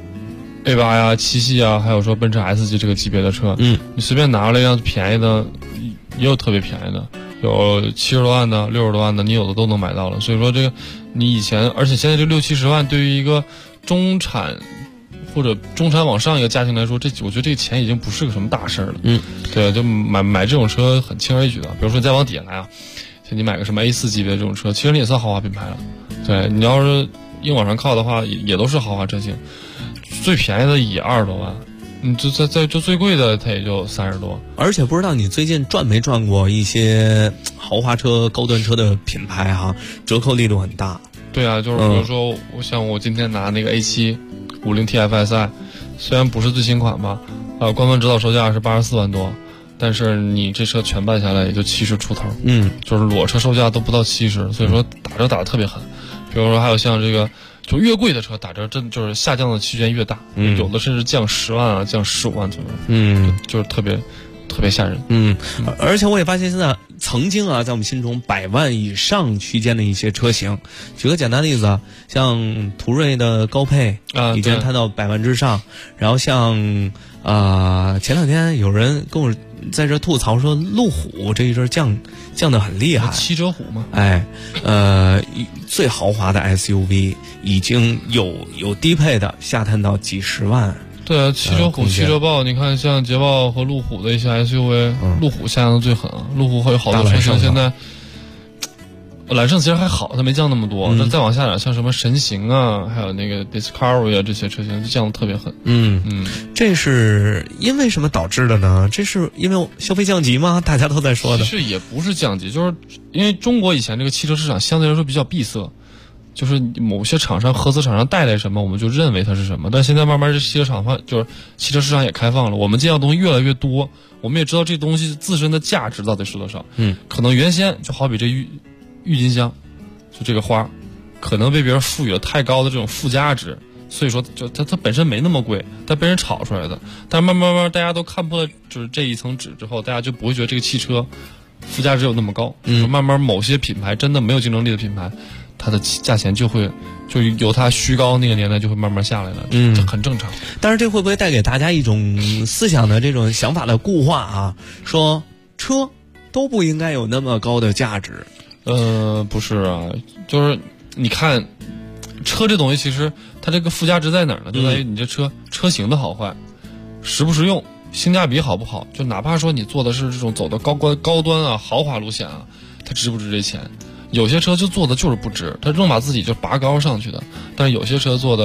A8呀、7系啊，还有说奔驰 S 级这个级别的车，你随便拿了一辆便宜的，也有特别便宜的，有70多万的、60多万的，你有的都能买到了。所以说这个你以前，而且现在这60、70万对于一个中产或者中产往上一个家庭来说，我觉得这个钱已经不是个什么大事了。对，就买这种车很轻而易举的。比如说再往底下来啊，像你买个什么 A4 级别的这种车，其实你也算豪华品牌了。对，你要是硬往上靠的话，也都是豪华车型。最便宜的也20多万，就最贵的它也就30多。 而且不知道你最近转没转过一些豪华车、高端车的品牌哈，折扣力度很大。 对啊，就是比如说我今天拿那个 A7 50 TFSI， 虽然不是最新款吧，官方指导售价是84万多，但是你这车全办下来也就70出头，就是裸车售价都不到70，所以说打折打得特别狠。比如说还有像这个，就越贵的车打折真就是下降的区间越大，有的甚至降10万啊，降15万左右，就是特别吓人。 而且我也发现现在曾经啊，在我们心中100万以上区间的一些车型，举个简单的例子，像途锐的高配已经摊到100万之上，然后像前两天有人跟我在这吐槽说，路虎这一阵降得很厉害 ，7折虎嘛， 最豪华的 SUV 已经有低配的下探到几十万。 对啊，7折虎、7折豹，你看像捷豹和路虎的一些 SUV，路虎下降的最狠啊。路虎会有好多车型现在，揽胜其实还好，它没降那么多。那再往下点，像什么神行啊，还有那个 Discovery 啊，这些车型就降的特别狠。 这是因为什么导致的呢？这是因为消费降级吗？大家都在说的。 其实也不是降级，就是因为中国以前这个汽车市场相对来说比较闭塞。就是某些厂商、合资厂商带来什么，我们就认为它是什么。但现在慢慢这汽车汽车市场也开放了，我们见到东西越来越多，我们也知道这东西自身的价值到底是多少。可能原先就好比这郁金香，就这个花，可能被别人赋予了太高的这种附加值，所以说就它本身没那么贵，但被人炒出来的。但慢慢大家都看破了就是这一层纸之后，大家就不会觉得这个汽车附加值有那么高。慢慢某些品牌真的没有竞争力的品牌，它的价钱就由它虚高那个年代就会慢慢下来了，这很正常。 但是这会不会带给大家一种思想的这种想法的固化啊？说车都不应该有那么高的价值？ 不是啊，就是你看车这东西，其实它这个附加值在哪儿呢？就在于你这车型的好坏，实不实用，性价比好不好。就哪怕说你做的是这种走的高端啊、豪华路线啊，它值不值这钱？有些车就做的就是不值，它愣把自己就拔高上去的。但是有些车做的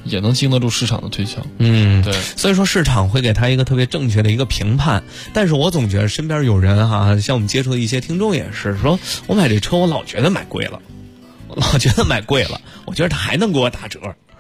也能经得住市场的推敲。对， 所以说市场会给他一个特别正确的一个评判。但是我总觉得身边有人哈，像我们接触的一些听众也是说，我买这车我老觉得买贵了，我觉得他还能给我打折。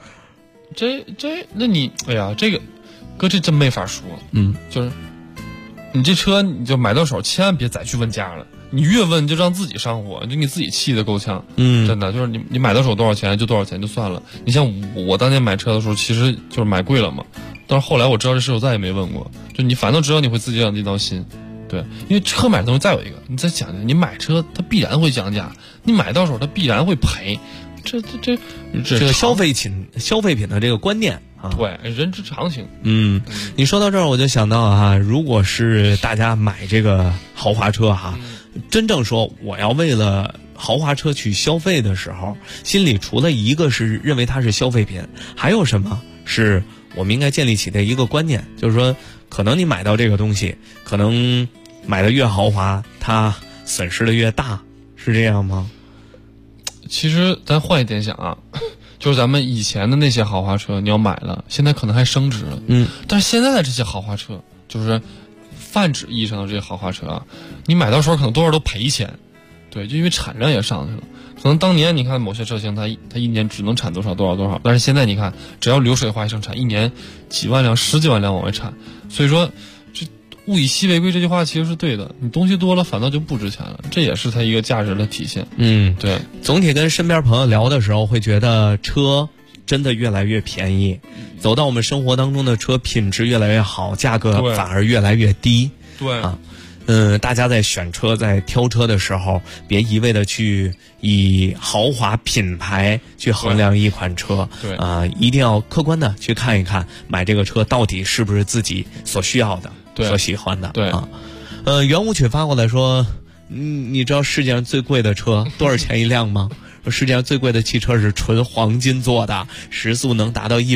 那你哎呀，这个哥这真没法说。就是你这车你就买到手，千万别再去问价了。你越问就让自己上火，就你自己气得够呛。真的就是你买到手多少钱就多少钱就算了。你像我当年买车的时候，其实就是买贵了嘛。但是后来我知道这事，我再也没问过。就你反正知道你会自己养这道心。对，因为车买的东西再有一个，你再想想，你买车它必然会降价，你买到手它必然会赔。这个消费品的这个观念啊， 对，人之常情。 你说到这儿我就想到啊，如果是大家买这个豪华车哈，真正说我要为了豪华车去消费的时候，心里除了一个是认为它是消费品，还有什么是我们应该建立起的一个观念，就是说可能你买到这个东西，可能买的越豪华它损失的越大，是这样吗？ 其实咱换一点想啊，就是咱们以前的那些豪华车你要买了，现在可能还升值了。但是现在的这些豪华车，就是泛指意义上的这些豪华车啊，你买到手可能多少都赔钱。对，就因为产量也上去了。可能当年你看某些车型它一年只能产多少，但是现在你看只要流水化生产，一年几万辆10几万辆往外产。所以说这物以稀为贵这句话其实是对的，你东西多了反倒就不值钱了，这也是它一个价值的体现。对， 总体跟身边朋友聊的时候会觉得车真的越来越便宜，走到我们生活当中的车品质越来越好，价格反而越来越低。 对啊，大家在选车在挑车的时候，别一味的去以豪华品牌去衡量一款车。 对一定要客观的去看一看买这个车到底是不是自己所需要的，所喜欢的。 对啊，圆舞曲发过来说，你知道世界上最贵的车多少钱一辆吗？世界上最贵的汽车是纯黄金做的，时速能达到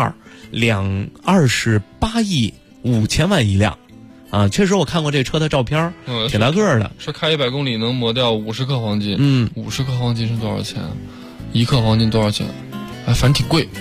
120，28亿5千万一辆。确实我看过这车的照片，挺大个儿的。 说开100公里能磨掉50克黄金。50克黄金是多少钱？1克黄金多少钱？反正挺贵。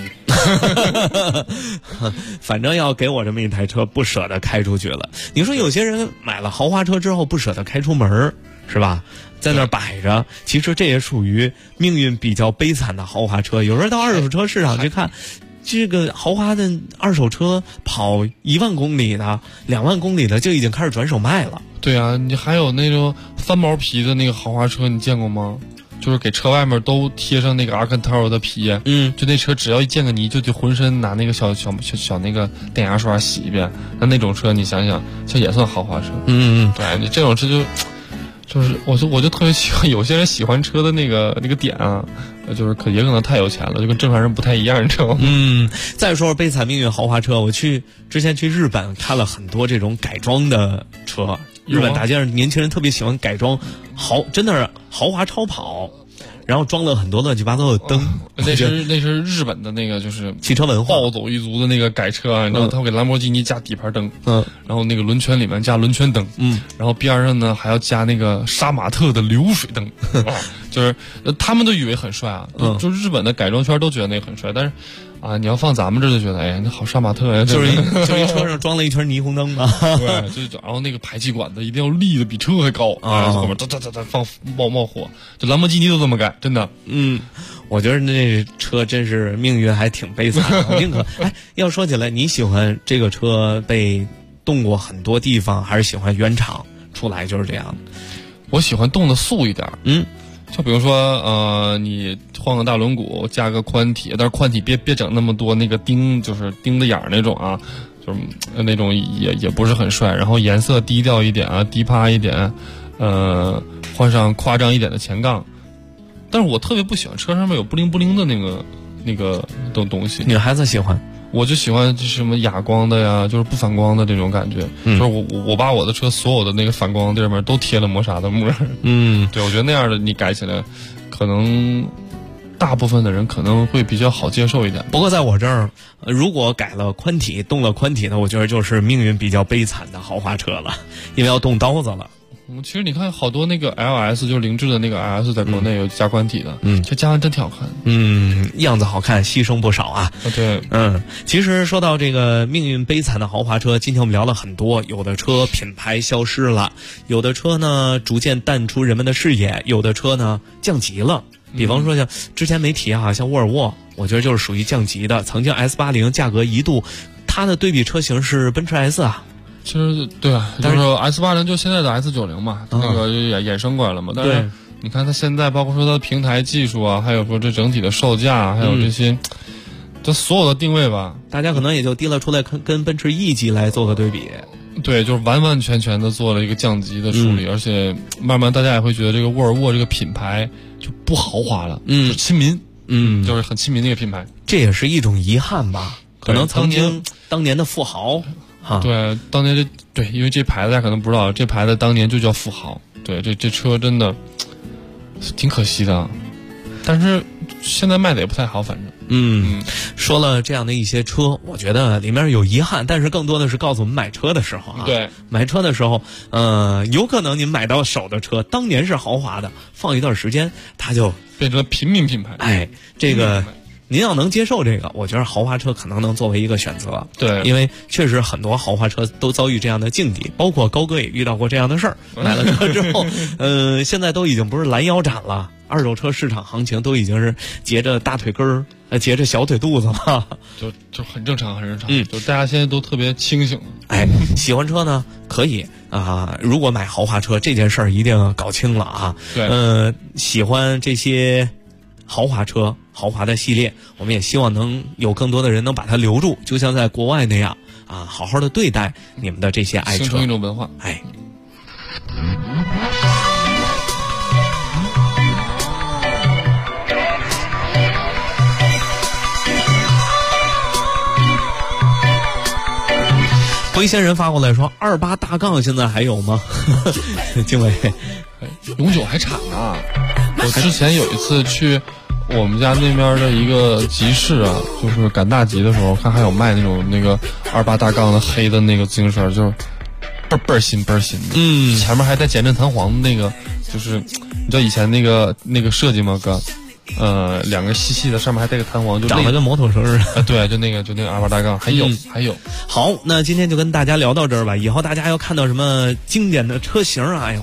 反正要给我这么一台车，不舍得开出去了。你说有些人买了豪华车之后不舍得开出门，是吧？在那儿摆着，其实这也属于命运比较悲惨的豪华车。有时候到二手车市场去看。这个豪华的二手车跑1万公里的、2万公里的就已经开始转手卖了。 对啊，你还有那种翻毛皮的那个豪华车，你见过吗？就是给车外面都贴上那个阿肯塔罗的皮。就那车只要一见个泥，就浑身拿那个小那个电牙刷洗一遍。那种车你想想，这也算豪华车。对，你这种车就是我就特别喜欢，有些人喜欢车的那个点啊，就是也可能太有钱了，就跟正常人不太一样，你知道吗？ 再说悲惨命运豪华车，我之前去日本看了很多这种改装的车，日本大街上年轻人特别喜欢改装真的是豪华超跑。然后装了很多乱七八糟的灯， 那是日本的那个就是汽车文化暴走一族的那个改车啊，然后他会给兰博基尼加底盘灯，然后那个轮圈里面加轮圈灯，然后边上呢还要加那个杀马特的流水灯，就是他们都以为很帅啊，就日本的改装圈都觉得那个很帅，但是啊，你要放咱们这就觉得，哎呀，那好杀马特呀， 就是一车上装了一圈霓虹灯啊， 对，然后那个排气管子一定要立的比车还高啊，后面哒放冒火，就兰博基尼都这么改，真的。 我觉得那车真是命运还挺悲惨的，宁可要说起来，你喜欢这个车被动过很多地方，还是喜欢原厂出来就是这样？ 我喜欢动的素一点。就比如说，你换个大轮毂，加个宽体，但是宽体别整那么多那个就是钉子眼儿那种啊，就是那种也不是很帅。然后颜色低调一点啊，低趴一点，换上夸张一点的前杠。但是我特别不喜欢车上面有布灵布灵的那个东西。 女孩子喜欢。 我就喜欢就是什么哑光的呀，就是不反光的这种感觉。就是我把我的车所有的那个反光地方都贴了磨砂的膜。对，我觉得那样的你改起来，可能大部分的人可能会比较好接受一点。 不过在我这儿，如果改了宽体，动了宽体的，我觉得就是命运比较悲惨的豪华车了，因为要动刀子了。 其实你看好多那个 LS 就是凌志的那个 LS 在国内有加官体的，这加完真挺好看， 样子好看，牺牲不少啊。 对， 其实说到这个命运悲惨的豪华车，今天我们聊了很多，有的车品牌消失了，有的车呢逐渐淡出人们的视野，有的车呢降级了。比方说像之前没提啊，像沃尔沃，我觉得就是属于降级的。曾经 S80 价格一度，它的对比车型是奔驰 S 啊。 其实对啊，就是 S80 就现在的 S90嘛，那个也衍生过来了嘛。但是你看它现在，包括说它的平台技术啊，还有说这整体的售价，还有这些，这所有的定位吧， 大家可能也就提了出来，跟奔驰 E 级来做个对比。 对，就是完完全全的做了一个降级的处理，而且慢慢大家也会觉得这个沃尔沃这个品牌就不豪华了，就亲民，就是很亲民的一个品牌。 这也是一种遗憾吧，可能当年的富豪。 对，当年因为这牌子大家可能不知道，这牌子当年就叫富豪。对，这车真的挺可惜的，但是现在卖的也不太好，反正。 说了这样的一些车，我觉得里面有遗憾，但是更多的是告诉我们买车的时候啊， 对， 买车的时候，有可能您买到手的车当年是豪华的，放一段时间它就变成了平民品牌。 这个。您要能接受这个，我觉得豪华车可能能作为一个选择。 对， 因为确实很多豪华车都遭遇这样的境地，包括高哥也遇到过这样的事儿。买了车之后，现在都已经不是拦腰斩了，二手车市场行情都已经是截着大腿根儿，截着小腿肚子了， 就很正常，很正常。就大家现在都特别清醒。 喜欢车呢可以啊，如果买豪华车这件事儿一定搞清了啊。 对， 喜欢这些豪华车。豪华的系列，我们也希望能有更多的人能把它留住，就像在国外那样啊，好好的对待你们的这些爱车， 形成一种文化。 龟仙人发过来说，28大杠现在还有吗？经纬， 永久还产呢。我之前有一次去我们家那边的一个集市啊，就是赶大集的时候，看还有卖那个28大杠的黑的那个自行车，就是倍儿新。前面还带减震弹簧的那个，就是你知道以前那个设计吗，哥？两个细的，上面还带个弹簧，就长得跟摩托车似的。 对，就那个28大杠，还有。 好，那今天就跟大家聊到这儿吧。以后大家要看到什么经典的车型啊，